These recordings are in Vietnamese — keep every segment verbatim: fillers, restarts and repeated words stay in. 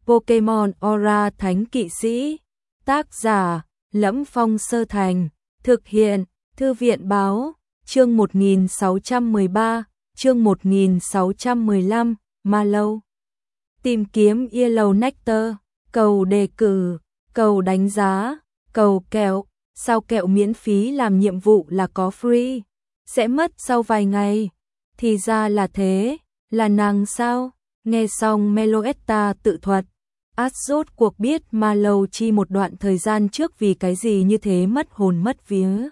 Pokemon Aura Thánh Kỵ Sĩ. Tác giả: Lẫm Phong Sơ Thành. Thực hiện: Thư viện báo. Chương một nghìn sáu trăm mười ba, chương một nghìn sáu trăm mười lăm, Mallow. Tìm kiếm Yellow Nectar, cầu đề cử, cầu đánh giá, cầu kẹo. Sao kẹo miễn phí làm nhiệm vụ là có free, sẽ mất sau vài ngày. Thì ra là thế, là nàng sao? Nghe xong Meloetta tự thuật, Ash rốt cuộc biết Mallow chi một đoạn thời gian trước vì cái gì như thế mất hồn mất vía.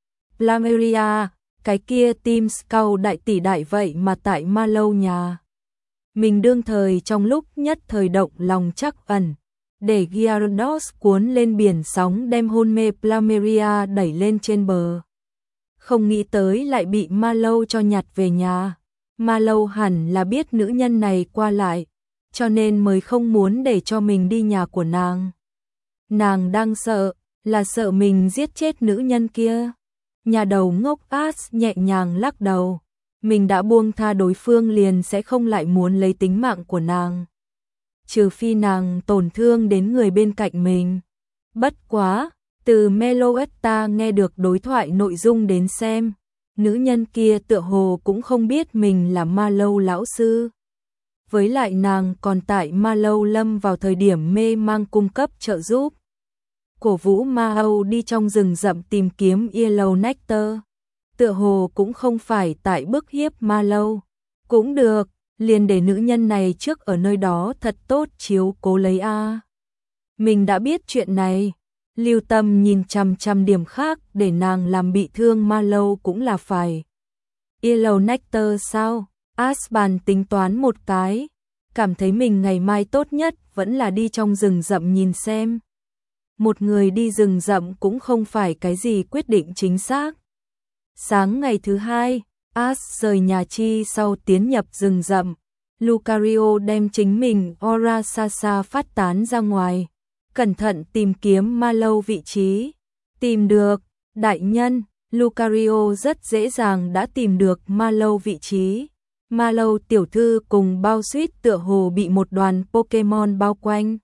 Plumeria, cái kia Team Scout đại tỷ đại vậy mà tại Mallow nhà. Mình đương thời trong lúc nhất thời động lòng chắc ẩn, để Gyarados cuốn lên biển sóng đem hôn mê Plumeria đẩy lên trên bờ. Không nghĩ tới lại bị Mallow cho nhặt về nhà. Mallow hẳn là biết nữ nhân này qua lại, cho nên mới không muốn để cho mình đi nhà của nàng. Nàng đang sợ, là sợ mình giết chết nữ nhân kia. Nhà đầu ngốc Ash nhẹ nhàng lắc đầu. Mình đã buông tha đối phương liền sẽ không lại muốn lấy tính mạng của nàng. Trừ phi nàng tổn thương đến người bên cạnh mình. Bất quá, từ Meloetta nghe được đối thoại nội dung đến xem, nữ nhân kia tựa hồ cũng không biết mình là Mallow lão sư. Với lại nàng còn tại Mallow lâm vào thời điểm mê mang cung cấp trợ giúp. Cổ vũ Mallow đi trong rừng rậm tìm kiếm Yellow Nectar. Tựa hồ cũng không phải tại bức hiếp Mallow. Cũng được, liền để nữ nhân này trước ở nơi đó thật tốt chiếu cố lấy a. Mình đã biết chuyện này. Lưu tâm nhìn chằm chằm điểm khác để nàng làm bị thương Mallow cũng là phải. Yellow Nectar sao? Ash bàn tính toán một cái, cảm thấy mình ngày mai tốt nhất vẫn là đi trong rừng rậm nhìn xem. Một người đi rừng rậm cũng không phải cái gì quyết định chính xác. Sáng ngày thứ hai, Ash rời nhà chi sau tiến nhập rừng rậm. Lucario đem chính mình Aura xa xa phát tán ra ngoài, cẩn thận tìm kiếm Mallow vị trí. Tìm được, đại nhân. Lucario rất dễ dàng đã tìm được Mallow vị trí. Mallow tiểu thư cùng bao suýt tựa hồ bị một đoàn Pokemon bao quanh.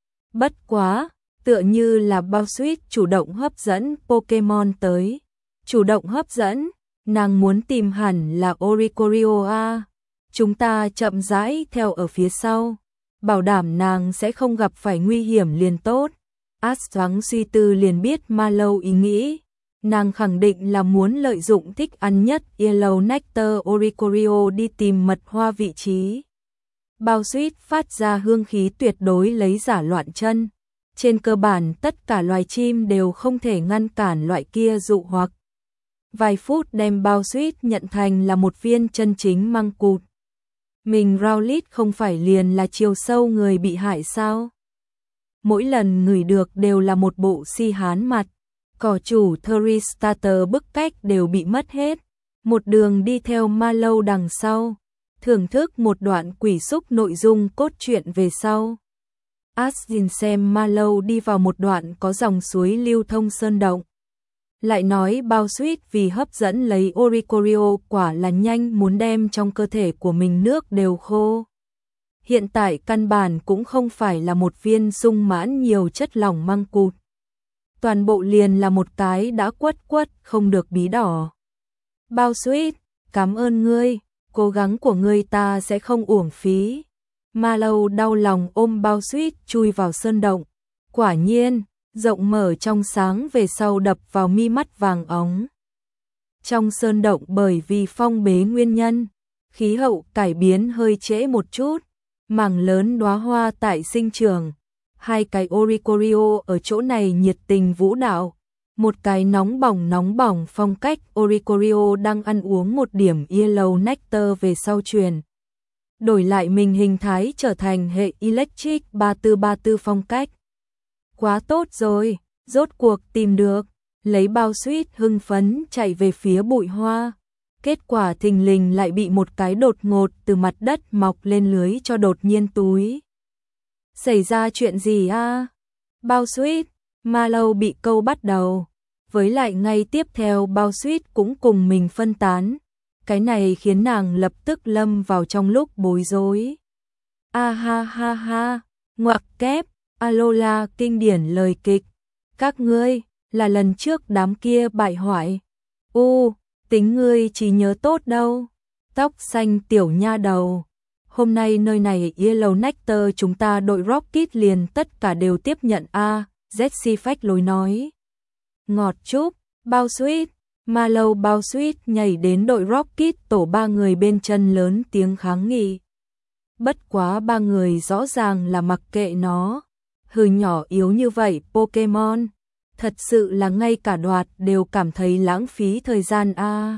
Bất quá, tựa như là bao suýt chủ động hấp dẫn Pokemon tới. Chủ động hấp dẫn, nàng muốn tìm hẳn là Oricorio a. Chúng ta chậm rãi theo ở phía sau, bảo đảm nàng sẽ không gặp phải nguy hiểm liền tốt. Ash thoáng suy tư liền biết Mallow ý nghĩ. Nàng khẳng định là muốn lợi dụng thích ăn nhất Yellow Nectar Oricorio đi tìm mật hoa vị trí. Bao suýt phát ra hương khí tuyệt đối lấy giả loạn chân. Trên cơ bản tất cả loài chim đều không thể ngăn cản loại kia dụ hoặc. Vài phút đem bao suýt nhận thành là một viên chân chính măng cụt. Mình Rowlet không phải liền là chiều sâu người bị hại sao? Mỗi lần ngửi được đều là một bộ si hán mặt. Cỏ chủ Thuristater bức cách đều bị mất hết. Một đường đi theo Mallow đằng sau, thưởng thức một đoạn quỷ xúc nội dung cốt truyện về sau. Ash nhìn xem Mallow đi vào một đoạn có dòng suối lưu thông sơn động. Lại nói bao suýt vì hấp dẫn lấy Oricorio quả là nhanh muốn đem trong cơ thể của mình nước đều khô. Hiện tại căn bản cũng không phải là một viên sung mãn nhiều chất lỏng măng cụt. Toàn bộ liền là một cái đã quất quất không được bí đỏ. Bao suýt, cảm ơn ngươi, cố gắng của ngươi ta sẽ không uổng phí. Mallow đau lòng ôm bao suýt chui vào sơn động. Quả nhiên, rộng mở trong sáng về sau đập vào mi mắt vàng óng. Trong sơn động bởi vì phong bế nguyên nhân, khí hậu cải biến hơi trễ một chút, mảng lớn đóa hoa tại sinh trưởng. Hai cái Oricorio ở chỗ này nhiệt tình vũ đạo, một cái nóng bỏng nóng bỏng phong cách Oricorio đang ăn uống một điểm Yellow Nectar về sau truyền. Đổi lại mình hình thái trở thành hệ Electric ba tư ba tư phong cách. Quá tốt rồi, rốt cuộc tìm được, lấy bao suýt hưng phấn chạy về phía bụi hoa. Kết quả thình lình lại bị một cái đột ngột từ mặt đất mọc lên lưới cho đột nhiên túi. Xảy ra chuyện gì a? À? Bao suýt, Mallow bị câu bắt đầu. Với lại ngay tiếp theo bao suýt cũng cùng mình phân tán. Cái này khiến nàng lập tức lâm vào trong lúc bối rối. A ha ha ha, Ngoặc kép, Alola kinh điển lời kịch. Các ngươi, là lần trước đám kia bại hoại. U, tính ngươi chỉ nhớ tốt đâu. Tóc xanh tiểu nha đầu. Hôm nay nơi này Yellow Nectar chúng ta đội Rocket liền tất cả đều tiếp nhận a. Jessie phách lối nói. Ngọt chúc, bao sweet. Mallow bao sweet nhảy đến đội Rocket tổ ba người bên chân lớn tiếng kháng nghị. Bất quá ba người rõ ràng là mặc kệ nó. Hừ nhỏ yếu như vậy Pokemon. Thật sự là ngay cả đoạt đều cảm thấy lãng phí thời gian a. À.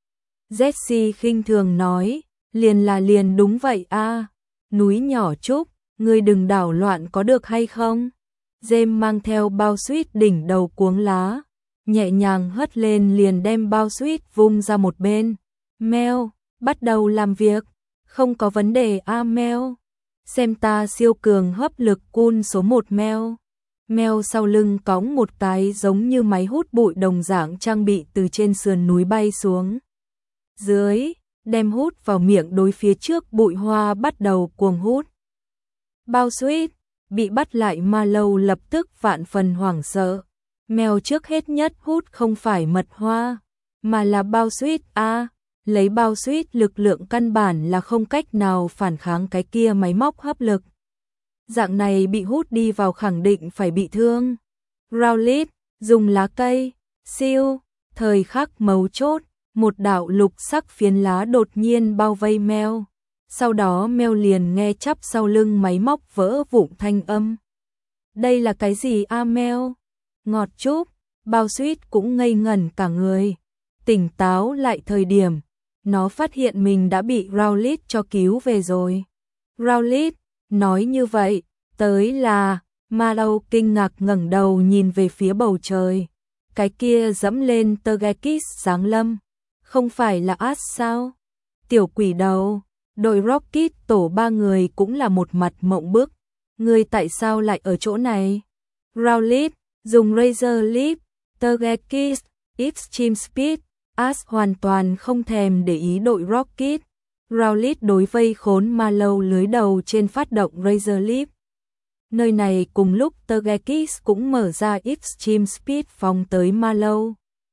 Jessie khinh thường nói, liền là liền đúng vậy a. À. Núi nhỏ Trúc, ngươi đừng đảo loạn có được hay không? James mang theo bao sweet đỉnh đầu cuống lá, nhẹ nhàng hất lên liền đem bao sweet vung ra một bên. Mèo, bắt đầu làm việc, không có vấn đề a à, mèo. Xem ta siêu cường hấp lực cun số một mèo. Mèo sau lưng cõng một cái giống như máy hút bụi đồng dạng trang bị từ trên sườn núi bay xuống. Dưới, đem hút vào miệng đối phía trước bụi hoa bắt đầu cuồng hút. Bao sweet, bị bắt lại Mallow lập tức vạn phần hoảng sợ. Mèo trước hết nhất hút không phải mật hoa, mà là bao sweet a. À, lấy bao sweet lực lượng căn bản là không cách nào phản kháng cái kia máy móc hấp lực. Dạng này bị hút đi vào khẳng định phải bị thương. Rowlet, dùng lá cây, siêu, thời khắc mấu chốt, một đạo lục sắc phiến lá đột nhiên bao vây mèo. Sau đó mèo liền nghe chắp sau lưng máy móc vỡ vụn thanh âm. Đây là cái gì a à, mèo? Ngọt chúc, bao sweet cũng ngây ngẩn cả người. Tỉnh táo lại thời điểm, nó phát hiện mình đã bị Rowlet cho cứu về rồi. Rowlet, nói như vậy, tới là, Mallow kinh ngạc ngẩng đầu nhìn về phía bầu trời. Cái kia dẫm lên Togekiss giáng lâm, không phải là Ash sao? Tiểu quỷ đầu, đội Rocket tổ ba người cũng là một mặt mộng bức. Người tại sao lại ở chỗ này? Rowlet, dùng Razor Leaf, Togekiss, Extreme Speed, Ash hoàn toàn không thèm để ý đội Rocket. Rowlet đối vây khốn Mallow lưới đầu trên phát động Razor Leaf. Nơi này cùng lúc Togekiss cũng mở ra Extreme Speed phóng tới Mallow.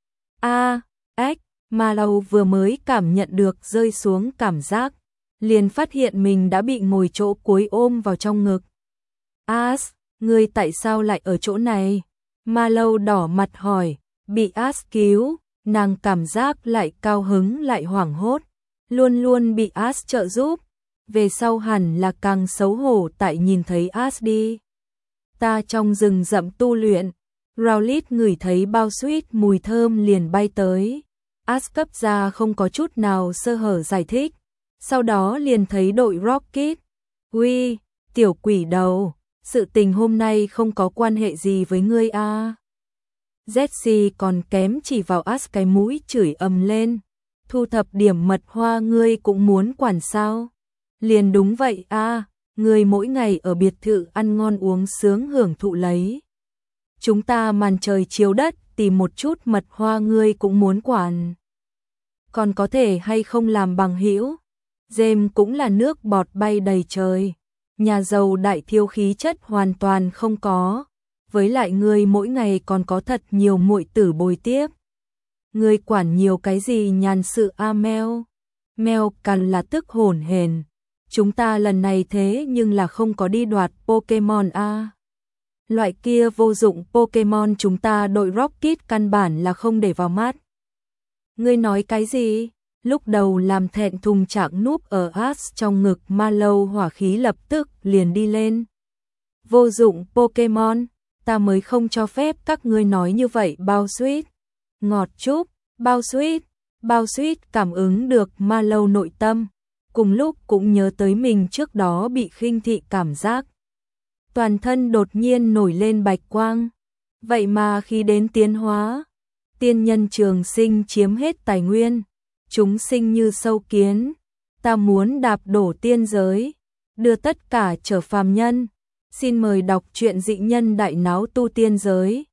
A, ếch, Mallow vừa mới cảm nhận được rơi xuống cảm giác, liền phát hiện mình đã bị ngồi chỗ cuối ôm vào trong ngực. Ash, ngươi tại sao lại ở chỗ này? Mallow đỏ mặt hỏi, bị Ash cứu, nàng cảm giác lại cao hứng lại hoảng hốt. Luôn luôn bị Ash trợ giúp, về sau hẳn là càng xấu hổ tại nhìn thấy Ash đi. Ta trong rừng rậm tu luyện, Rowlet ngửi thấy bao sweet mùi thơm liền bay tới. Ash cấp ra không có chút nào sơ hở giải thích, sau đó liền thấy đội Rocket. Uy, tiểu quỷ đầu, sự tình hôm nay không có quan hệ gì với ngươi a. À. Jessie còn kém chỉ vào Ash cái mũi chửi ầm lên. Thu thập điểm mật hoa ngươi cũng muốn quản sao? Liền đúng vậy a, à, ngươi mỗi ngày ở biệt thự ăn ngon uống sướng hưởng thụ lấy. Chúng ta màn trời chiếu đất tìm một chút mật hoa ngươi cũng muốn quản. Còn có thể hay không làm bằng hữu? James cũng là nước bọt bay đầy trời. Nhà giàu đại thiêu khí chất hoàn toàn không có. Với lại ngươi mỗi ngày còn có thật nhiều muội tử bồi tiếp. Ngươi quản nhiều cái gì nhàn sự a à, mèo. Mèo cằn là tức hổn hển. Chúng ta lần này thế nhưng là không có đi đoạt Pokemon a. À. Loại kia vô dụng Pokemon chúng ta đội Rocket căn bản là không để vào mắt. Ngươi nói cái gì? Lúc đầu làm thẹn thùng trạng núp ở Ash trong ngực Mallow hỏa khí lập tức liền đi lên. Vô dụng Pokemon, ta mới không cho phép các ngươi nói như vậy bao sweet. Ngọt chúc, bao sweet, bao sweet cảm ứng được Mallow nội tâm, cùng lúc cũng nhớ tới mình trước đó bị khinh thị cảm giác. Toàn thân đột nhiên nổi lên bạch quang, vậy mà khi đến tiến hóa, tiên nhân trường sinh chiếm hết tài nguyên, chúng sinh như sâu kiến, ta muốn đạp đổ tiên giới, đưa tất cả trở phàm nhân. Xin mời đọc truyện Dị Nhân Đại Náo Tu Tiên Giới.